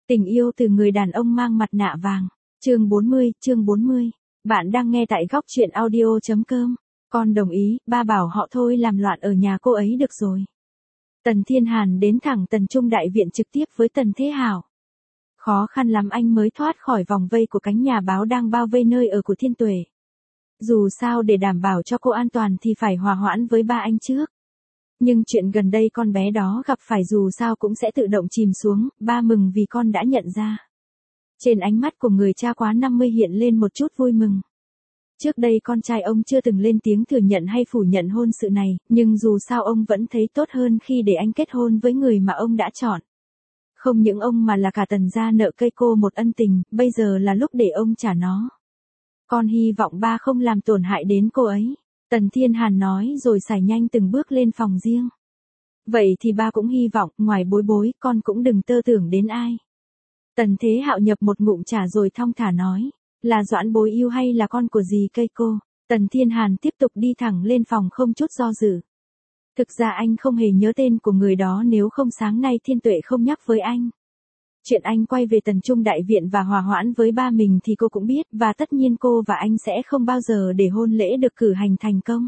Tình yêu từ người đàn ông mang mặt nạ vàng. Chương 40. Bạn đang nghe tại góc truyện audio.com. Con đồng ý, ba bảo họ thôi làm loạn ở nhà cô ấy được rồi. Tần Thiên Hàn đến thẳng Tần Trung Đại Viện trực tiếp với Tần Thế Hảo. Khó khăn lắm anh mới thoát khỏi vòng vây của cánh nhà báo đang bao vây nơi ở của Thiên Tuệ. Dù sao để đảm bảo cho cô an toàn thì phải hòa hoãn với ba anh trước. Nhưng chuyện gần đây con bé đó gặp phải dù sao cũng sẽ tự động chìm xuống, ba mừng vì con đã nhận ra. Trên ánh mắt của người cha quá 50 hiện lên một chút vui mừng. Trước đây con trai ông chưa từng lên tiếng thừa nhận hay phủ nhận hôn sự này, nhưng dù sao ông vẫn thấy tốt hơn khi để anh kết hôn với người mà ông đã chọn. Không những ông mà là cả Tần gia nợ cây cô một ân tình, bây giờ là lúc để ông trả nó. Con hy vọng ba không làm tổn hại đến cô ấy. Tần Thiên Hàn nói rồi xài nhanh từng bước lên phòng riêng. Vậy thì ba cũng hy vọng, ngoài bối bối, con cũng đừng tơ tưởng đến ai. Tần Thế Hạo nhập một ngụm trà rồi thong thả nói, là Doãn Bối Yêu hay là con của dì cây cô? Tần Thiên Hàn tiếp tục đi thẳng lên phòng không chút do dự. Thực ra anh không hề nhớ tên của người đó nếu không sáng nay Thiên Tuệ không nhắc với anh. Chuyện anh quay về Tần Trung Đại Viện và hòa hoãn với ba mình thì cô cũng biết, và tất nhiên cô và anh sẽ không bao giờ để hôn lễ được cử hành thành công.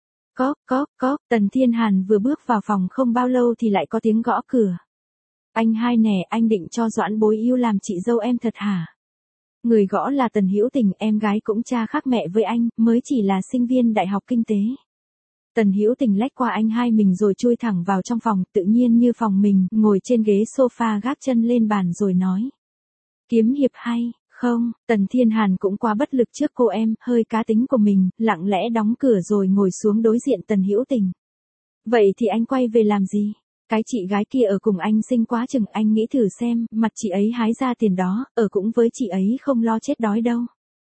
Cóp, Tần Thiên Hàn vừa bước vào phòng không bao lâu thì lại có tiếng gõ cửa. Anh hai nè, anh định cho Doãn Bối Yêu làm chị dâu em thật hả? Người gõ là Tần Hữu Tình, em gái cũng cha khác mẹ với anh, mới chỉ là sinh viên đại học kinh tế. Tần Hữu Tình lách qua anh hai mình rồi chui thẳng vào trong phòng, tự nhiên như phòng mình, ngồi trên ghế sofa gác chân lên bàn rồi nói. Kiếm hiệp hay, không? Tần Thiên Hàn cũng quá bất lực trước cô em, hơi cá tính của mình, lặng lẽ đóng cửa rồi ngồi xuống đối diện Tần Hữu Tình. Vậy thì anh quay về làm gì? Cái chị gái kia ở cùng anh xinh quá chừng, anh nghĩ thử xem, mặt chị ấy hái ra tiền đó, ở cũng với chị ấy không lo chết đói đâu.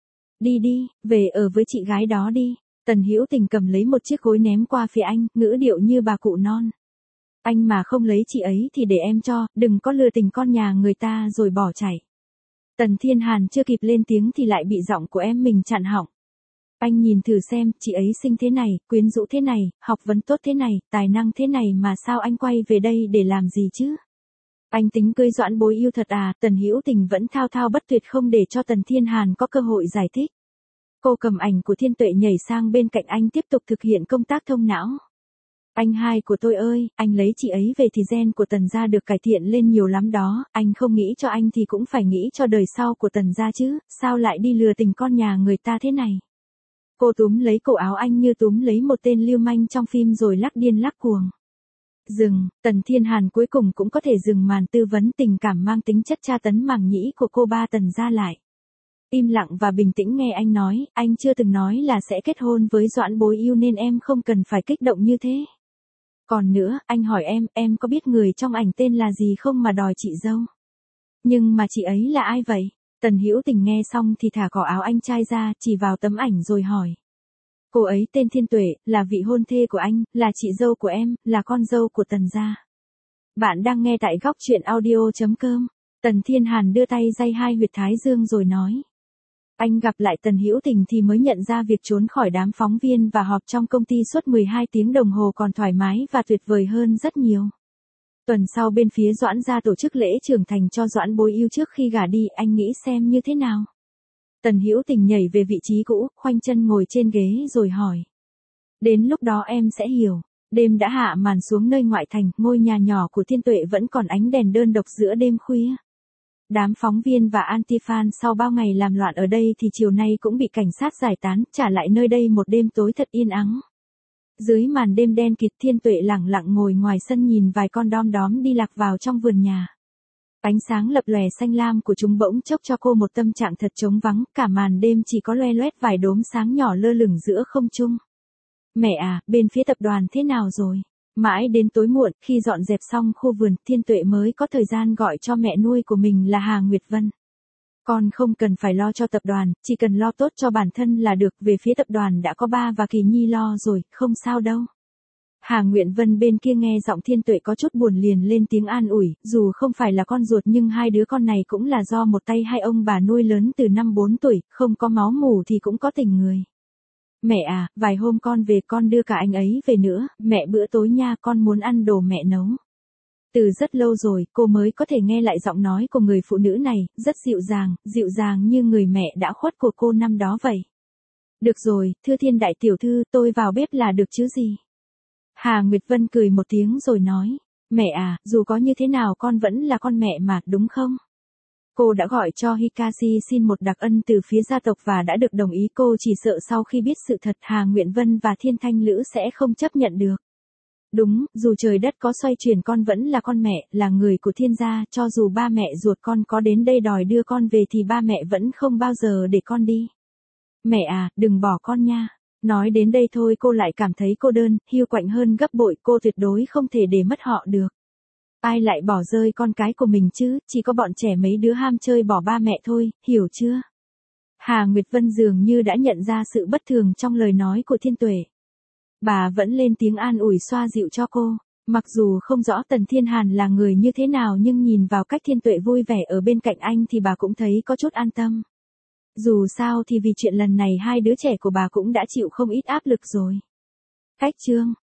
Đi, về ở với chị gái đó đi. Tần Hữu Tình cầm lấy một chiếc gối ném qua phía anh, ngữ điệu như bà cụ non. Anh mà không lấy chị ấy thì để em cho, đừng có lừa tình con nhà người ta rồi bỏ chạy. Tần Thiên Hàn chưa kịp lên tiếng thì lại bị giọng của em mình chặn họng. Anh nhìn thử xem, chị ấy xinh thế này, quyến rũ thế này, học vấn tốt thế này, tài năng thế này mà sao anh quay về đây để làm gì chứ? Anh tính cưới Doãn Bối Yêu thật à? Tần Hữu Tình vẫn thao thao bất tuyệt không để cho Tần Thiên Hàn có cơ hội giải thích. Cô cầm ảnh của Thiên Tuệ nhảy sang bên cạnh anh tiếp tục thực hiện công tác thông não. Anh hai của tôi ơi, anh lấy chị ấy về thì gen của Tần gia được cải thiện lên nhiều lắm đó, anh không nghĩ cho anh thì cũng phải nghĩ cho đời sau của Tần gia chứ, sao lại đi lừa tình con nhà người ta thế này? Cô túm lấy cổ áo anh như túm lấy một tên lưu manh trong phim rồi lắc điên lắc cuồng. Dừng, Tần Thiên Hàn cuối cùng cũng có thể dừng màn tư vấn tình cảm mang tính chất tra tấn màng nhĩ của cô ba Tần gia lại. Im lặng và bình tĩnh nghe anh nói, anh chưa từng nói là sẽ kết hôn với Doãn Bối Yêu nên em không cần phải kích động như thế. Còn nữa, anh hỏi em có biết người trong ảnh tên là gì không mà đòi chị dâu? Nhưng mà chị ấy là ai vậy? Tần Hữu Tình nghe xong thì thả cỏ áo anh trai ra, chỉ vào tấm ảnh rồi hỏi. Cô ấy tên Thiên Tuệ, là vị hôn thê của anh, là chị dâu của em, là con dâu của Tần gia. Bạn đang nghe tại góc truyện audio.com. Tần Thiên Hàn đưa tay day hai huyệt thái dương rồi nói. Anh gặp lại Tần Hữu Tình thì mới nhận ra việc trốn khỏi đám phóng viên và họp trong công ty suốt 12 tiếng đồng hồ còn thoải mái và tuyệt vời hơn rất nhiều. Tuần sau bên phía Doãn gia tổ chức lễ trưởng thành cho Doãn Bối Yêu trước khi gả đi, anh nghĩ xem như thế nào? Tần Hữu Tình nhảy về vị trí cũ, khoanh chân ngồi trên ghế rồi hỏi. Đến lúc đó em sẽ hiểu. Đêm đã hạ màn xuống nơi ngoại thành, ngôi nhà nhỏ của Thiên Tuệ vẫn còn ánh đèn đơn độc giữa đêm khuya. Đám phóng viên và anti-fan sau bao ngày làm loạn ở đây thì chiều nay cũng bị cảnh sát giải tán, trả lại nơi đây một đêm tối thật yên ắng. Dưới màn đêm đen kịt, Thiên Tuệ lẳng lặng ngồi ngoài sân nhìn vài con đom đóm đi lạc vào trong vườn nhà. Ánh sáng lập lòe xanh lam của chúng bỗng chốc cho cô một tâm trạng thật trống vắng, cả màn đêm chỉ có loe loét vài đốm sáng nhỏ lơ lửng giữa không trung. Mẹ à, bên phía tập đoàn thế nào rồi? Mãi đến tối muộn, khi dọn dẹp xong khu vườn, Thiên Tuệ mới có thời gian gọi cho mẹ nuôi của mình là Hà Nguyệt Vân. Con không cần phải lo cho tập đoàn, chỉ cần lo tốt cho bản thân là được, về phía tập đoàn đã có ba và Kỳ Nhi lo rồi, không sao đâu. Hà Nguyệt Vân bên kia nghe giọng Thiên Tuệ có chút buồn liền lên tiếng an ủi, dù không phải là con ruột nhưng hai đứa con này cũng là do một tay hai ông bà nuôi lớn từ năm 4 tuổi, không có máu mủ thì cũng có tình người. Mẹ à, vài hôm con về con đưa cả anh ấy về nữa, mẹ bữa tối nha, con muốn ăn đồ mẹ nấu. Từ rất lâu rồi, cô mới có thể nghe lại giọng nói của người phụ nữ này, rất dịu dàng như người mẹ đã khuất của cô năm đó vậy. Được rồi, thưa Thiên đại tiểu thư, tôi vào bếp là được chứ gì. Hà Nguyệt Vân cười một tiếng rồi nói, mẹ à, dù có như thế nào con vẫn là con mẹ mà, đúng không? Cô đã gọi cho Hikashi xin một đặc ân từ phía gia tộc và đã được đồng ý, cô chỉ sợ sau khi biết sự thật Hà Nguyện Vân và Thiên Thanh Lữ sẽ không chấp nhận được. Đúng, dù trời đất có xoay chuyển con vẫn là con mẹ, là người của Thiên gia, cho dù ba mẹ ruột con có đến đây đòi đưa con về thì ba mẹ vẫn không bao giờ để con đi. Mẹ à, đừng bỏ con nha. Nói đến đây thôi cô lại cảm thấy cô đơn, hiu quạnh hơn gấp bội, cô tuyệt đối không thể để mất họ được. Ai lại bỏ rơi con cái của mình chứ, chỉ có bọn trẻ mấy đứa ham chơi bỏ ba mẹ thôi, hiểu chưa? Hà Nguyệt Vân dường như đã nhận ra sự bất thường trong lời nói của Thiên Tuệ. Bà vẫn lên tiếng an ủi xoa dịu cho cô. Mặc dù không rõ Tần Thiên Hàn là người như thế nào nhưng nhìn vào cách Thiên Tuệ vui vẻ ở bên cạnh anh thì bà cũng thấy có chút an tâm. Dù sao thì vì chuyện lần này hai đứa trẻ của bà cũng đã chịu không ít áp lực rồi. Cách chương